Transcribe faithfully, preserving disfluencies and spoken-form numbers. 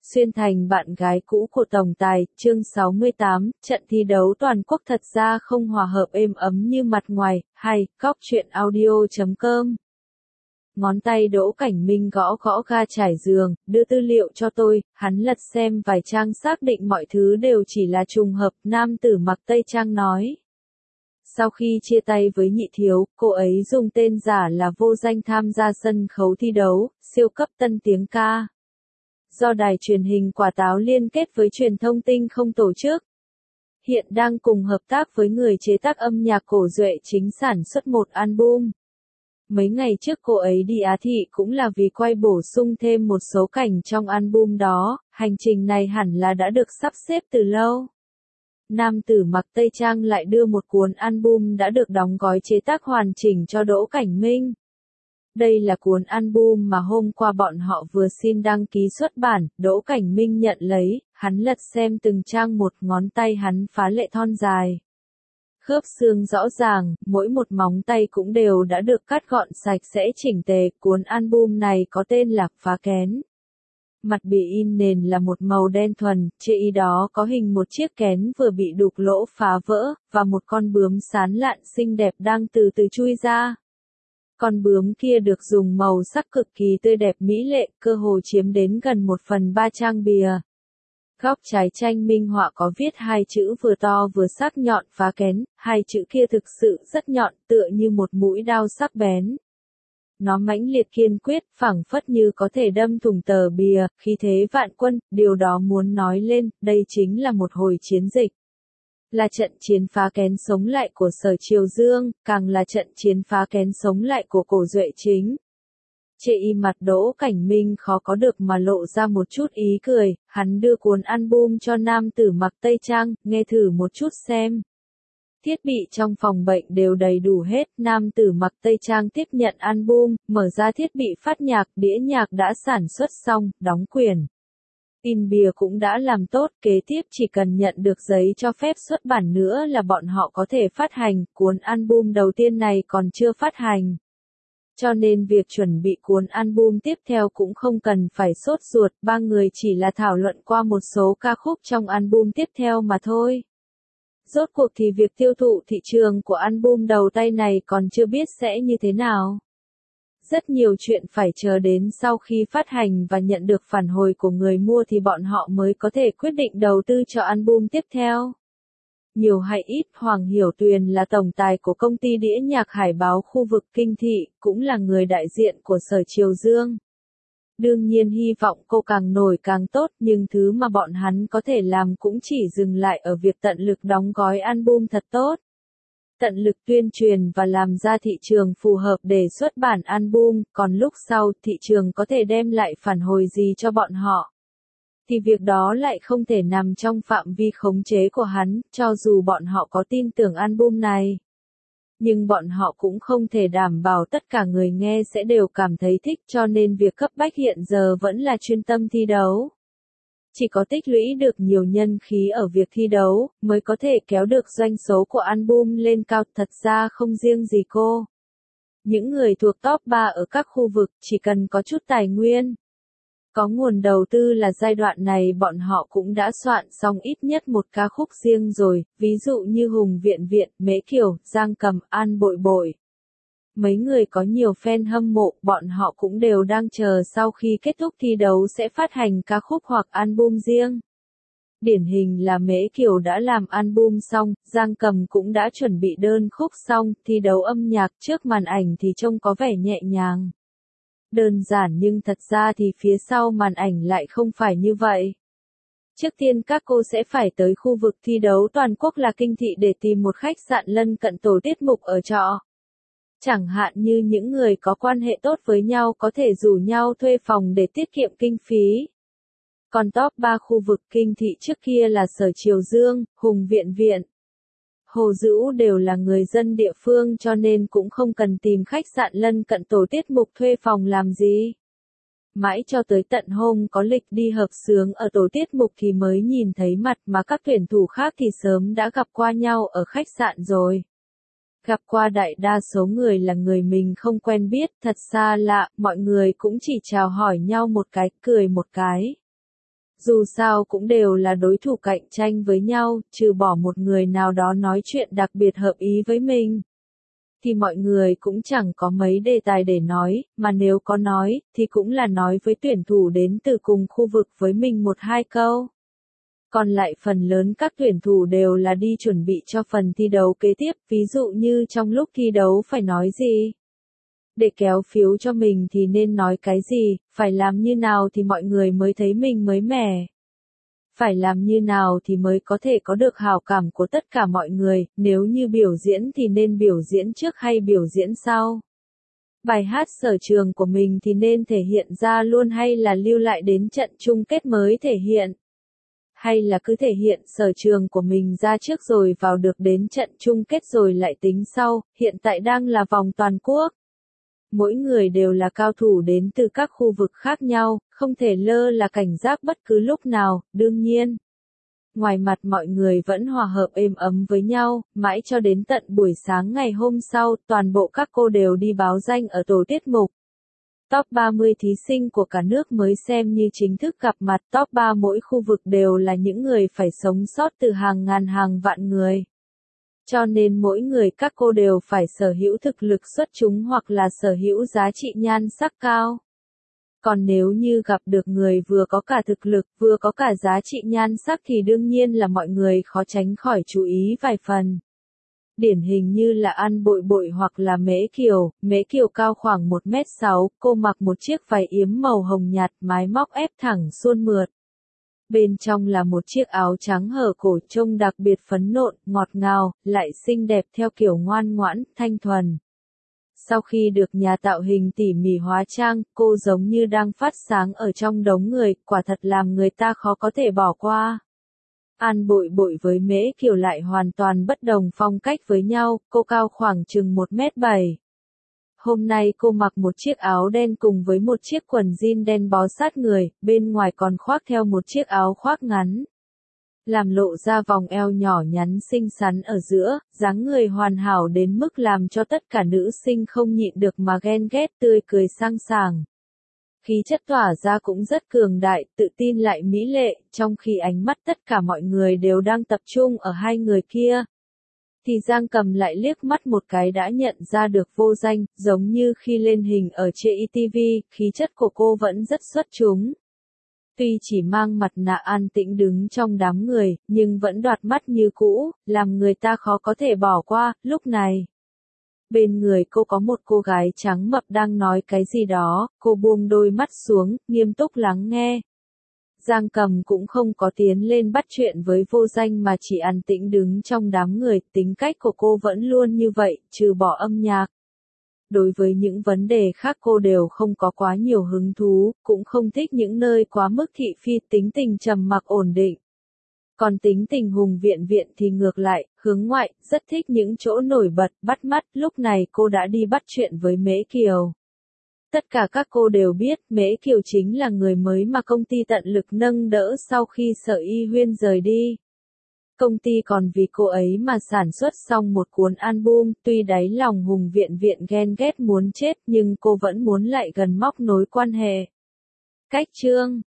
Xuyên thành bạn gái cũ của tổng tài, chương sáu mươi tám, trận thi đấu toàn quốc thật ra không hòa hợp êm ấm như mặt ngoài, hay, góc truyện audio chấm com. Ngón tay Đỗ Cảnh Minh gõ gõ ga trải giường, đưa tư liệu cho tôi, hắn lật xem vài trang xác định mọi thứ đều chỉ là trùng hợp, nam tử mặc tây trang nói. Sau khi chia tay với Nhị Thiếu, cô ấy dùng tên giả là vô danh tham gia sân khấu thi đấu, siêu cấp tân tiếng ca. Do đài truyền hình Quả Táo liên kết với truyền thông Tinh không tổ chức. Hiện đang cùng hợp tác với người chế tác âm nhạc Cổ Duệ Chính sản xuất một album. Mấy ngày trước cô ấy đi Á Thị cũng là vì quay bổ sung thêm một số cảnh trong album đó, hành trình này hẳn là đã được sắp xếp từ lâu. Nam tử mặc tây trang lại đưa một cuốn album đã được đóng gói chế tác hoàn chỉnh cho Đỗ Cảnh Minh. Đây là cuốn album mà hôm qua bọn họ vừa xin đăng ký xuất bản, Đỗ Cảnh Minh nhận lấy, hắn lật xem từng trang một, ngón tay hắn phá lệ thon dài. Khớp xương rõ ràng, mỗi một móng tay cũng đều đã được cắt gọn sạch sẽ chỉnh tề, cuốn album này có tên là Phá Kén. Mặt bìa in nền là một màu đen thuần, trên y đó có hình một chiếc kén vừa bị đục lỗ phá vỡ, và một con bướm sán lạn xinh đẹp đang từ từ chui ra. Con bướm kia được dùng màu sắc cực kỳ tươi đẹp mỹ lệ, cơ hồ chiếm đến gần một phần ba trang bìa. Góc trái tranh minh họa có viết hai chữ vừa to vừa sắc nhọn, Phá Kén, hai chữ kia thực sự rất nhọn, tựa như một mũi đao sắc bén. Nó mãnh liệt kiên quyết, phảng phất như có thể đâm thủng tờ bìa, khí thế vạn quân, điều đó muốn nói lên, đây chính là một hồi chiến dịch. Là trận chiến phá kén sống lại của Sở Triều Dương, càng là trận chiến phá kén sống lại của Cổ Duệ Chính. Chệ y mặt Đỗ Cảnh Minh khó có được mà lộ ra một chút ý cười, hắn đưa cuốn album cho nam tử mặc tây trang, nghe thử một chút xem. Thiết bị trong phòng bệnh đều đầy đủ hết, nam tử mặc tây trang tiếp nhận album, mở ra thiết bị phát nhạc, đĩa nhạc đã sản xuất xong, đóng quyển. In bìa cũng đã làm tốt, kế tiếp chỉ cần nhận được giấy cho phép xuất bản nữa là bọn họ có thể phát hành, cuốn album đầu tiên này còn chưa phát hành. Cho nên việc chuẩn bị cuốn album tiếp theo cũng không cần phải sốt ruột, ba người chỉ là thảo luận qua một số ca khúc trong album tiếp theo mà thôi. Rốt cuộc thì việc tiêu thụ thị trường của album đầu tay này còn chưa biết sẽ như thế nào. Rất nhiều chuyện phải chờ đến sau khi phát hành và nhận được phản hồi của người mua thì bọn họ mới có thể quyết định đầu tư cho album tiếp theo. Nhiều hay ít, Hoàng Hiểu Tuyền là tổng tài của công ty đĩa nhạc Hải Báo khu vực Kinh Thị, cũng là người đại diện của Sở Triều Dương. Đương nhiên hy vọng cô càng nổi càng tốt, nhưng thứ mà bọn hắn có thể làm cũng chỉ dừng lại ở việc tận lực đóng gói album thật tốt. Tận lực tuyên truyền và làm ra thị trường phù hợp để xuất bản album, còn lúc sau thị trường có thể đem lại phản hồi gì cho bọn họ. Thì việc đó lại không thể nằm trong phạm vi khống chế của hắn, cho dù bọn họ có tin tưởng album này. Nhưng bọn họ cũng không thể đảm bảo tất cả người nghe sẽ đều cảm thấy thích, cho nên việc cấp bách hiện giờ vẫn là chuyên tâm thi đấu. Chỉ có tích lũy được nhiều nhân khí ở việc thi đấu, mới có thể kéo được doanh số của album lên cao, thật ra không riêng gì cô. Những người thuộc top ba ở các khu vực chỉ cần có chút tài nguyên. Có nguồn đầu tư là giai đoạn này bọn họ cũng đã soạn xong ít nhất một ca khúc riêng rồi, ví dụ như Hùng Viện Viện, Mễ Kiều, Giang Cầm, An Bội Bội. Mấy người có nhiều fan hâm mộ, bọn họ cũng đều đang chờ sau khi kết thúc thi đấu sẽ phát hành ca khúc hoặc album riêng. Điển hình là Mễ Kiều đã làm album xong, Giang Cầm cũng đã chuẩn bị đơn khúc xong, thi đấu âm nhạc trước màn ảnh thì trông có vẻ nhẹ nhàng. Đơn giản nhưng thật ra thì phía sau màn ảnh lại không phải như vậy. Trước tiên các cô sẽ phải tới khu vực thi đấu toàn quốc là Kinh Thị để tìm một khách sạn lân cận tổ tiết mục ở trọ. Chẳng hạn như những người có quan hệ tốt với nhau có thể rủ nhau thuê phòng để tiết kiệm kinh phí. Còn top ba khu vực Kinh Thị trước kia là Sở Triều Dương, Hùng Viện Viện, Hồ Dữu đều là người dân địa phương cho nên cũng không cần tìm khách sạn lân cận tổ tiết mục thuê phòng làm gì. Mãi cho tới tận hôm có lịch đi hợp xướng ở tổ tiết mục thì mới nhìn thấy mặt, mà các tuyển thủ khác thì sớm đã gặp qua nhau ở khách sạn rồi. Gặp qua đại đa số người là người mình không quen biết, thật xa lạ, mọi người cũng chỉ chào hỏi nhau một cái, cười một cái. Dù sao cũng đều là đối thủ cạnh tranh với nhau, trừ bỏ một người nào đó nói chuyện đặc biệt hợp ý với mình. Thì mọi người cũng chẳng có mấy đề tài để nói, mà nếu có nói, thì cũng là nói với tuyển thủ đến từ cùng khu vực với mình một hai câu. Còn lại phần lớn các tuyển thủ đều là đi chuẩn bị cho phần thi đấu kế tiếp, ví dụ như trong lúc thi đấu phải nói gì. Để kéo phiếu cho mình thì nên nói cái gì, phải làm như nào thì mọi người mới thấy mình mới mẻ. Phải làm như nào thì mới có thể có được hảo cảm của tất cả mọi người, nếu như biểu diễn thì nên biểu diễn trước hay biểu diễn sau. Bài hát sở trường của mình thì nên thể hiện ra luôn hay là lưu lại đến trận chung kết mới thể hiện. Hay là cứ thể hiện sở trường của mình ra trước rồi vào được đến trận chung kết rồi lại tính sau, hiện tại đang là vòng toàn quốc. Mỗi người đều là cao thủ đến từ các khu vực khác nhau, không thể lơ là cảnh giác bất cứ lúc nào, đương nhiên. Ngoài mặt mọi người vẫn hòa hợp êm ấm với nhau, mãi cho đến tận buổi sáng ngày hôm sau, toàn bộ các cô đều đi báo danh ở tổ tiết mục. Top ba mươi thí sinh của cả nước mới xem như chính thức gặp mặt, top ba mỗi khu vực đều là những người phải sống sót từ hàng ngàn hàng vạn người. Cho nên mỗi người các cô đều phải sở hữu thực lực xuất chúng hoặc là sở hữu giá trị nhan sắc cao. Còn nếu như gặp được người vừa có cả thực lực, vừa có cả giá trị nhan sắc thì đương nhiên là mọi người khó tránh khỏi chú ý vài phần. Điển hình như là An Bội Bội hoặc là Mễ Kiều, Mễ Kiều cao khoảng một mét sáu, cô mặc một chiếc váy yếm màu hồng nhạt, mái móc ép thẳng suôn mượt. Bên trong là một chiếc áo trắng hở cổ trông đặc biệt phấn nộn, ngọt ngào, lại xinh đẹp theo kiểu ngoan ngoãn, thanh thuần. Sau khi được nhà tạo hình tỉ mỉ hóa trang, cô giống như đang phát sáng ở trong đống người, quả thật làm người ta khó có thể bỏ qua. An Bội Bội với Mễ Kiều lại hoàn toàn bất đồng phong cách với nhau, cô cao khoảng chừng một mét bảy. Hôm nay cô mặc một chiếc áo đen cùng với một chiếc quần jean đen bó sát người, bên ngoài còn khoác theo một chiếc áo khoác ngắn. Làm lộ ra vòng eo nhỏ nhắn xinh xắn ở giữa, dáng người hoàn hảo đến mức làm cho tất cả nữ sinh không nhịn được mà ghen ghét tươi cười sang sảng. Khí chất tỏa ra cũng rất cường đại, tự tin lại mỹ lệ, trong khi ánh mắt tất cả mọi người đều đang tập trung ở hai người kia. Thì Giang Cầm lại liếc mắt một cái đã nhận ra được Vô Danh, giống như khi lên hình ở trên i tê vê, khí chất của cô vẫn rất xuất chúng. Tuy chỉ mang mặt nạ an tĩnh đứng trong đám người, nhưng vẫn đoạt mắt như cũ, làm người ta khó có thể bỏ qua, lúc này. Bên người cô có một cô gái trắng mập đang nói cái gì đó, cô buông đôi mắt xuống, nghiêm túc lắng nghe. Giang Cầm cũng không có tiến lên bắt chuyện với Vô Danh mà chỉ an tĩnh đứng trong đám người, tính cách của cô vẫn luôn như vậy, trừ bỏ âm nhạc. Đối với những vấn đề khác cô đều không có quá nhiều hứng thú, cũng không thích những nơi quá mức thị phi, tính tình trầm mặc ổn định. Còn tính tình hùng viện viện thì ngược lại, hướng ngoại, rất thích những chỗ nổi bật, bắt mắt, lúc này cô đã đi bắt chuyện với Mễ Kiều. Tất cả các cô đều biết Mễ Kiều chính là người mới mà công ty tận lực nâng đỡ sau khi Sở Y Huyên rời đi. Công ty còn vì cô ấy mà sản xuất xong một cuốn album, tuy đáy lòng hùng viện viện ghen ghét muốn chết nhưng cô vẫn muốn lại gần móc nối quan hệ. Cách chương